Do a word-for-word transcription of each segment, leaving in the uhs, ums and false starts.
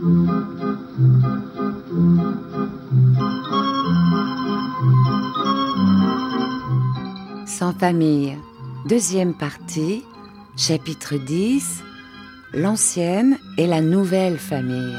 Sans famille, deuxième partie, chapitre dix, l'ancienne et la nouvelle famille.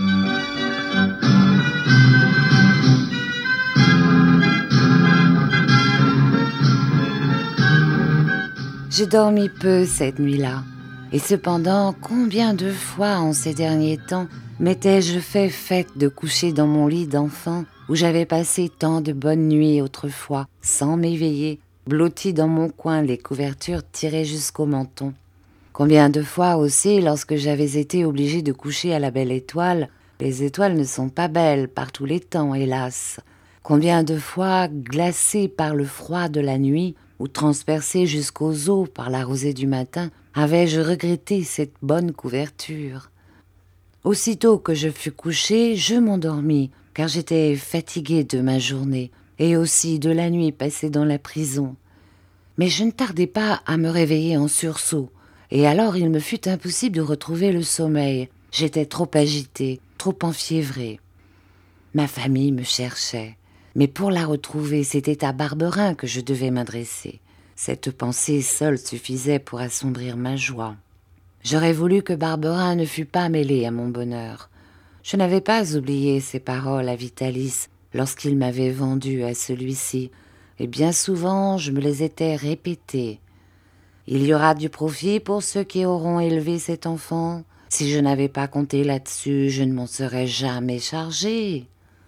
J'ai dormi peu cette nuit-là, et cependant, combien de fois en ces derniers temps m'étais-je fait fête de coucher dans mon lit d'enfant où j'avais passé tant de bonnes nuits autrefois, sans m'éveiller, blotti dans mon coin, les couvertures tirées jusqu'au menton. Combien de fois aussi, lorsque j'avais été obligée de coucher à la belle étoile, les étoiles ne sont pas belles par tous les temps, hélas. Combien de fois, glacée par le froid de la nuit, ou transpercée jusqu'aux os par la rosée du matin, avais-je regretté cette bonne couverture. Aussitôt que je fus couchée, je m'endormis, car j'étais fatiguée de ma journée, et aussi de la nuit passée dans la prison. Mais je ne tardai pas à me réveiller en sursaut, et alors il me fut impossible de retrouver le sommeil. J'étais trop agitée, trop enfiévrée. Ma famille me cherchait, mais pour la retrouver, c'était à Barberin que je devais m'adresser. Cette pensée seule suffisait pour assombrir ma joie. J'aurais voulu que Barberin ne fût pas mêlé à mon bonheur. Je n'avais pas oublié ses paroles à Vitalis lorsqu'il m'avait vendue à celui-ci, et bien souvent je me les étais répétées. Il y aura du profit pour ceux qui auront élevé cet enfant. Si je n'avais pas compté là-dessus, je ne m'en serais jamais chargée.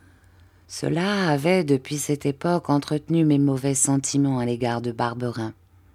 Cela avait, depuis cette époque, entretenu mes mauvais sentiments à l'égard de Barberin.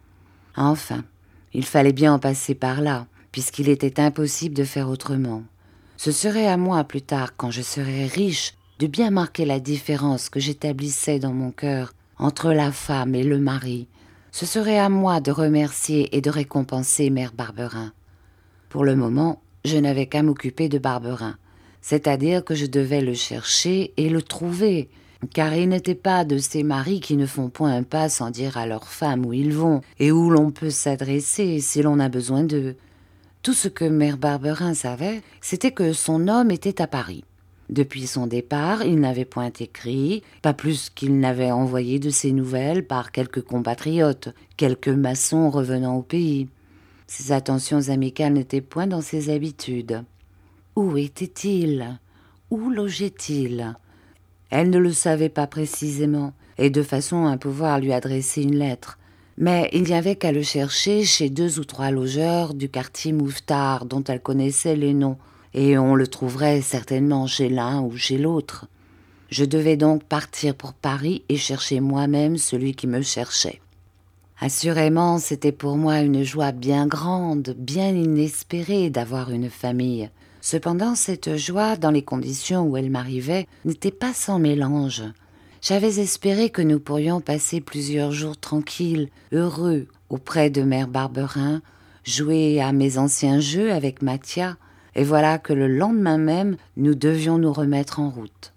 Enfin, il fallait bien en passer par là, puisqu'il était impossible de faire autrement. Ce serait à moi, plus tard, quand je serais riche, de bien marquer la différence que j'établissais dans mon cœur entre la femme et le mari. Ce serait à moi de remercier et de récompenser mère Barberin. Pour le moment, je n'avais qu'à m'occuper de Barberin, c'est-à-dire que je devais le chercher et le trouver, car il n'était pas de ces maris qui ne font point un pas sans dire à leur femme où ils vont et où l'on peut s'adresser si l'on a besoin d'eux. Tout ce que mère Barberin savait, c'était que son homme était à Paris. Depuis son départ, il n'avait point écrit, pas plus qu'il n'avait envoyé de ses nouvelles par quelques compatriotes, quelques maçons revenant au pays. Ses attentions amicales n'étaient point dans ses habitudes. Où était-il? Où logeait-il? Elle ne le savait pas précisément, et de façon à pouvoir lui adresser une lettre. Mais il n'y avait qu'à le chercher chez deux ou trois logeurs du quartier Mouffetard, dont elle connaissait les noms, et on le trouverait certainement chez l'un ou chez l'autre. Je devais donc partir pour Paris et chercher moi-même celui qui me cherchait. Assurément, c'était pour moi une joie bien grande, bien inespérée d'avoir une famille. Cependant, cette joie, dans les conditions où elle m'arrivait, n'était pas sans mélange. J'avais espéré que nous pourrions passer plusieurs jours tranquilles, heureux, auprès de mère Barberin, jouer à mes anciens jeux avec Mathia, et voilà que le lendemain même, nous devions nous remettre en route.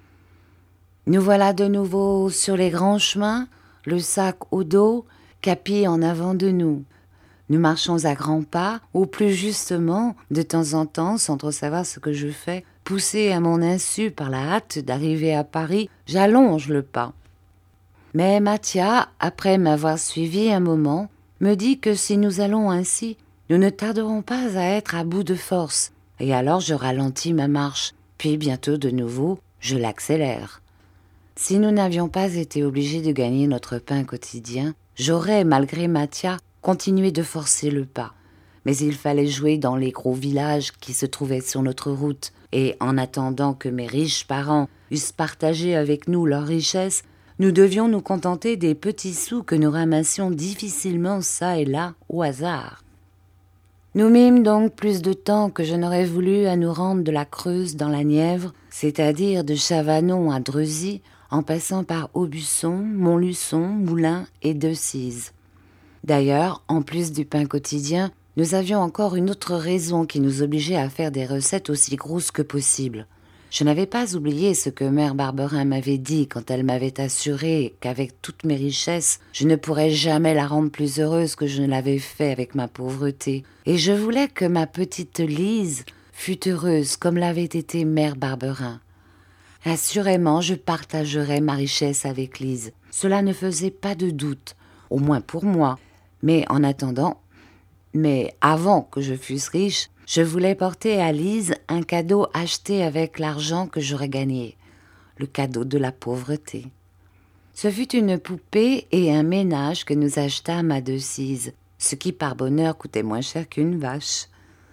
Nous voilà de nouveau sur les grands chemins, le sac au dos, Capi en avant de nous. Nous marchons à grands pas, ou plus justement, de temps en temps, sans trop savoir ce que je fais, poussé à mon insu par la hâte d'arriver à Paris, j'allonge le pas. Mais Mathia, après m'avoir suivi un moment, me dit que si nous allons ainsi, nous ne tarderons pas à être à bout de force, et alors je ralentis ma marche, puis bientôt de nouveau, je l'accélère. Si nous n'avions pas été obligés de gagner notre pain quotidien, j'aurais, malgré Mathia, continué de forcer le pas. Mais il fallait jouer dans les gros villages qui se trouvaient sur notre route, et en attendant que mes riches parents eussent partagé avec nous leurs richesses, nous devions nous contenter des petits sous que nous ramassions difficilement çà et là au hasard. Nous mîmes donc plus de temps que je n'aurais voulu à nous rendre de la Creuse dans la Nièvre, c'est-à-dire de Chavanon à Dreuzy, en passant par Aubusson, Montluçon, Moulins et Decize. D'ailleurs, en plus du pain quotidien, nous avions encore une autre raison qui nous obligeait à faire des recettes aussi grosses que possible. Je n'avais pas oublié ce que mère Barberin m'avait dit quand elle m'avait assuré qu'avec toutes mes richesses, je ne pourrais jamais la rendre plus heureuse que je ne l'avais fait avec ma pauvreté. Et je voulais que ma petite Lise fût heureuse comme l'avait été mère Barberin. Assurément, je partagerais ma richesse avec Lise. Cela ne faisait pas de doute, au moins pour moi. Mais en attendant, mais avant que je fusse riche, je voulais porter à Lise un cadeau acheté avec l'argent que j'aurais gagné, le cadeau de la pauvreté. Ce fut une poupée et un ménage que nous achetâmes à Decize, ce qui par bonheur coûtait moins cher qu'une vache.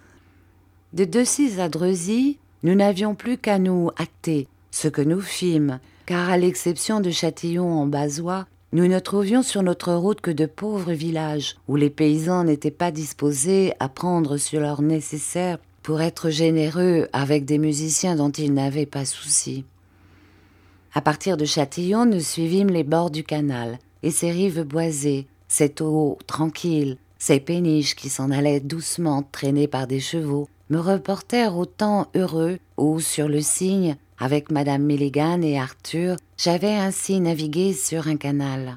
De Decize à Dreuzy, nous n'avions plus qu'à nous hâter, ce que nous fîmes, car à l'exception de Châtillon en Bazois, nous ne trouvions sur notre route que de pauvres villages, où les paysans n'étaient pas disposés à prendre sur leur nécessaire pour être généreux avec des musiciens dont ils n'avaient pas souci. À partir de Châtillon, nous suivîmes les bords du canal et ses rives boisées, cette eau tranquille, ces péniches qui s'en allaient doucement traînées par des chevaux, me reportèrent au temps heureux où, sur le Cygne, avec Madame Milligan et Arthur, j'avais ainsi navigué sur un canal.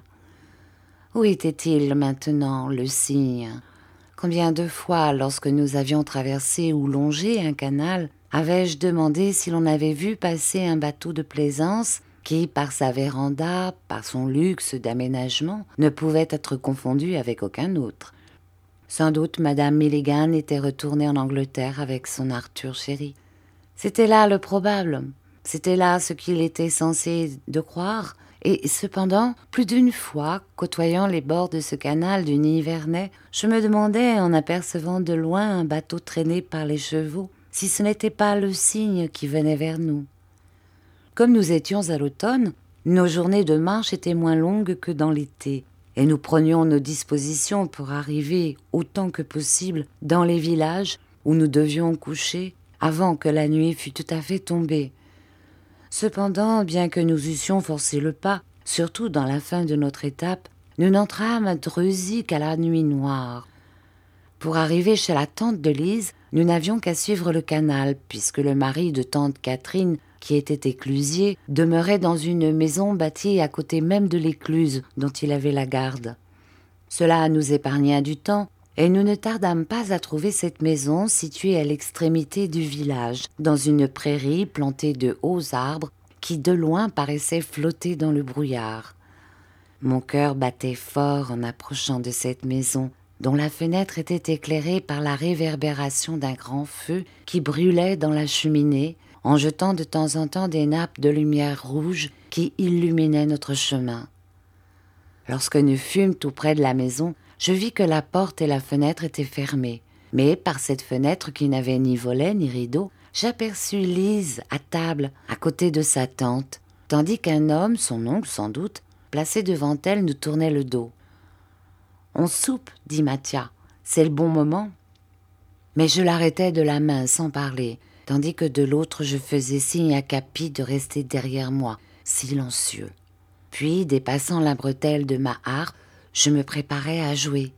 Où était-il maintenant, le Cygne? Combien de fois, lorsque nous avions traversé ou longé un canal, avais-je demandé si l'on avait vu passer un bateau de plaisance qui, par sa véranda, par son luxe d'aménagement, ne pouvait être confondu avec aucun autre. Sans doute Madame Milligan était retournée en Angleterre avec son Arthur chéri. C'était là le probable. C'était là ce qu'il était censé de croire, et cependant, plus d'une fois, côtoyant les bords de ce canal du Nivernais, je me demandais, en apercevant de loin un bateau traîné par les chevaux, si ce n'était pas le Cygne qui venait vers nous. Comme nous étions à l'automne, nos journées de marche étaient moins longues que dans l'été, et nous prenions nos dispositions pour arriver, autant que possible, dans les villages où nous devions coucher avant que la nuit fût tout à fait tombée. Cependant, bien que nous eussions forcé le pas, surtout dans la fin de notre étape, nous n'entrâmes à Dreuzy qu'à la nuit noire. Pour arriver chez la tante de Lise, nous n'avions qu'à suivre le canal, puisque le mari de tante Catherine, qui était éclusier, demeurait dans une maison bâtie à côté même de l'écluse dont il avait la garde. Cela nous épargna du temps, et nous ne tardâmes pas à trouver cette maison située à l'extrémité du village, dans une prairie plantée de hauts arbres qui de loin paraissaient flotter dans le brouillard. Mon cœur battait fort en approchant de cette maison, dont la fenêtre était éclairée par la réverbération d'un grand feu qui brûlait dans la cheminée, en jetant de temps en temps des nappes de lumière rouge qui illuminaient notre chemin. Lorsque nous fûmes tout près de la maison, je vis que la porte et la fenêtre étaient fermées, mais par cette fenêtre qui n'avait ni volet ni rideau, j'aperçus Lise à table, à côté de sa tante, tandis qu'un homme, son oncle sans doute, placé devant elle, nous tournait le dos. « On soupe, dit Mathia, c'est le bon moment. » Mais je l'arrêtais de la main sans parler, tandis que de l'autre je faisais signe à Capi de rester derrière moi, silencieux. Puis, dépassant la bretelle de ma harpe, je me préparais à jouer.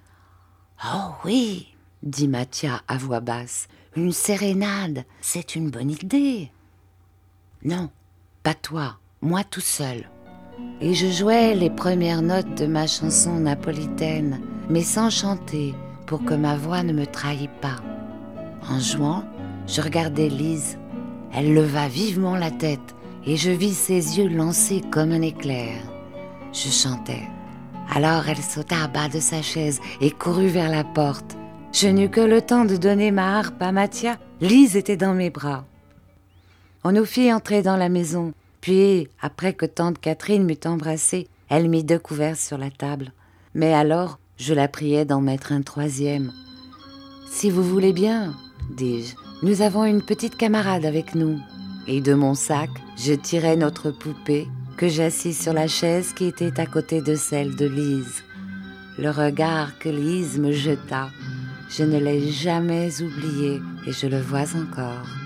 « Oh oui, dit Mathia à voix basse, une sérénade, c'est une bonne idée. »« Non, pas toi, moi tout seul. » Et je jouais les premières notes de ma chanson napolitaine, mais sans chanter, pour que ma voix ne me trahît pas. En jouant, je regardais Lise. Elle leva vivement la tête, et je vis ses yeux lancés comme un éclair. Je chantais. Alors elle sauta à bas de sa chaise et courut vers la porte. Je n'eus que le temps de donner ma harpe à Mathia. Lise était dans mes bras. On nous fit entrer dans la maison. Puis, après que tante Catherine m'eut embrassée, elle mit deux couverts sur la table. Mais alors, je la priai d'en mettre un troisième. « Si vous voulez bien, dis-je, nous avons une petite camarade avec nous. » Et de mon sac, je tirai notre poupée, que j'assis sur la chaise qui était à côté de celle de Lise. Le regard que Lise me jeta, je ne l'ai jamais oublié et je le vois encore.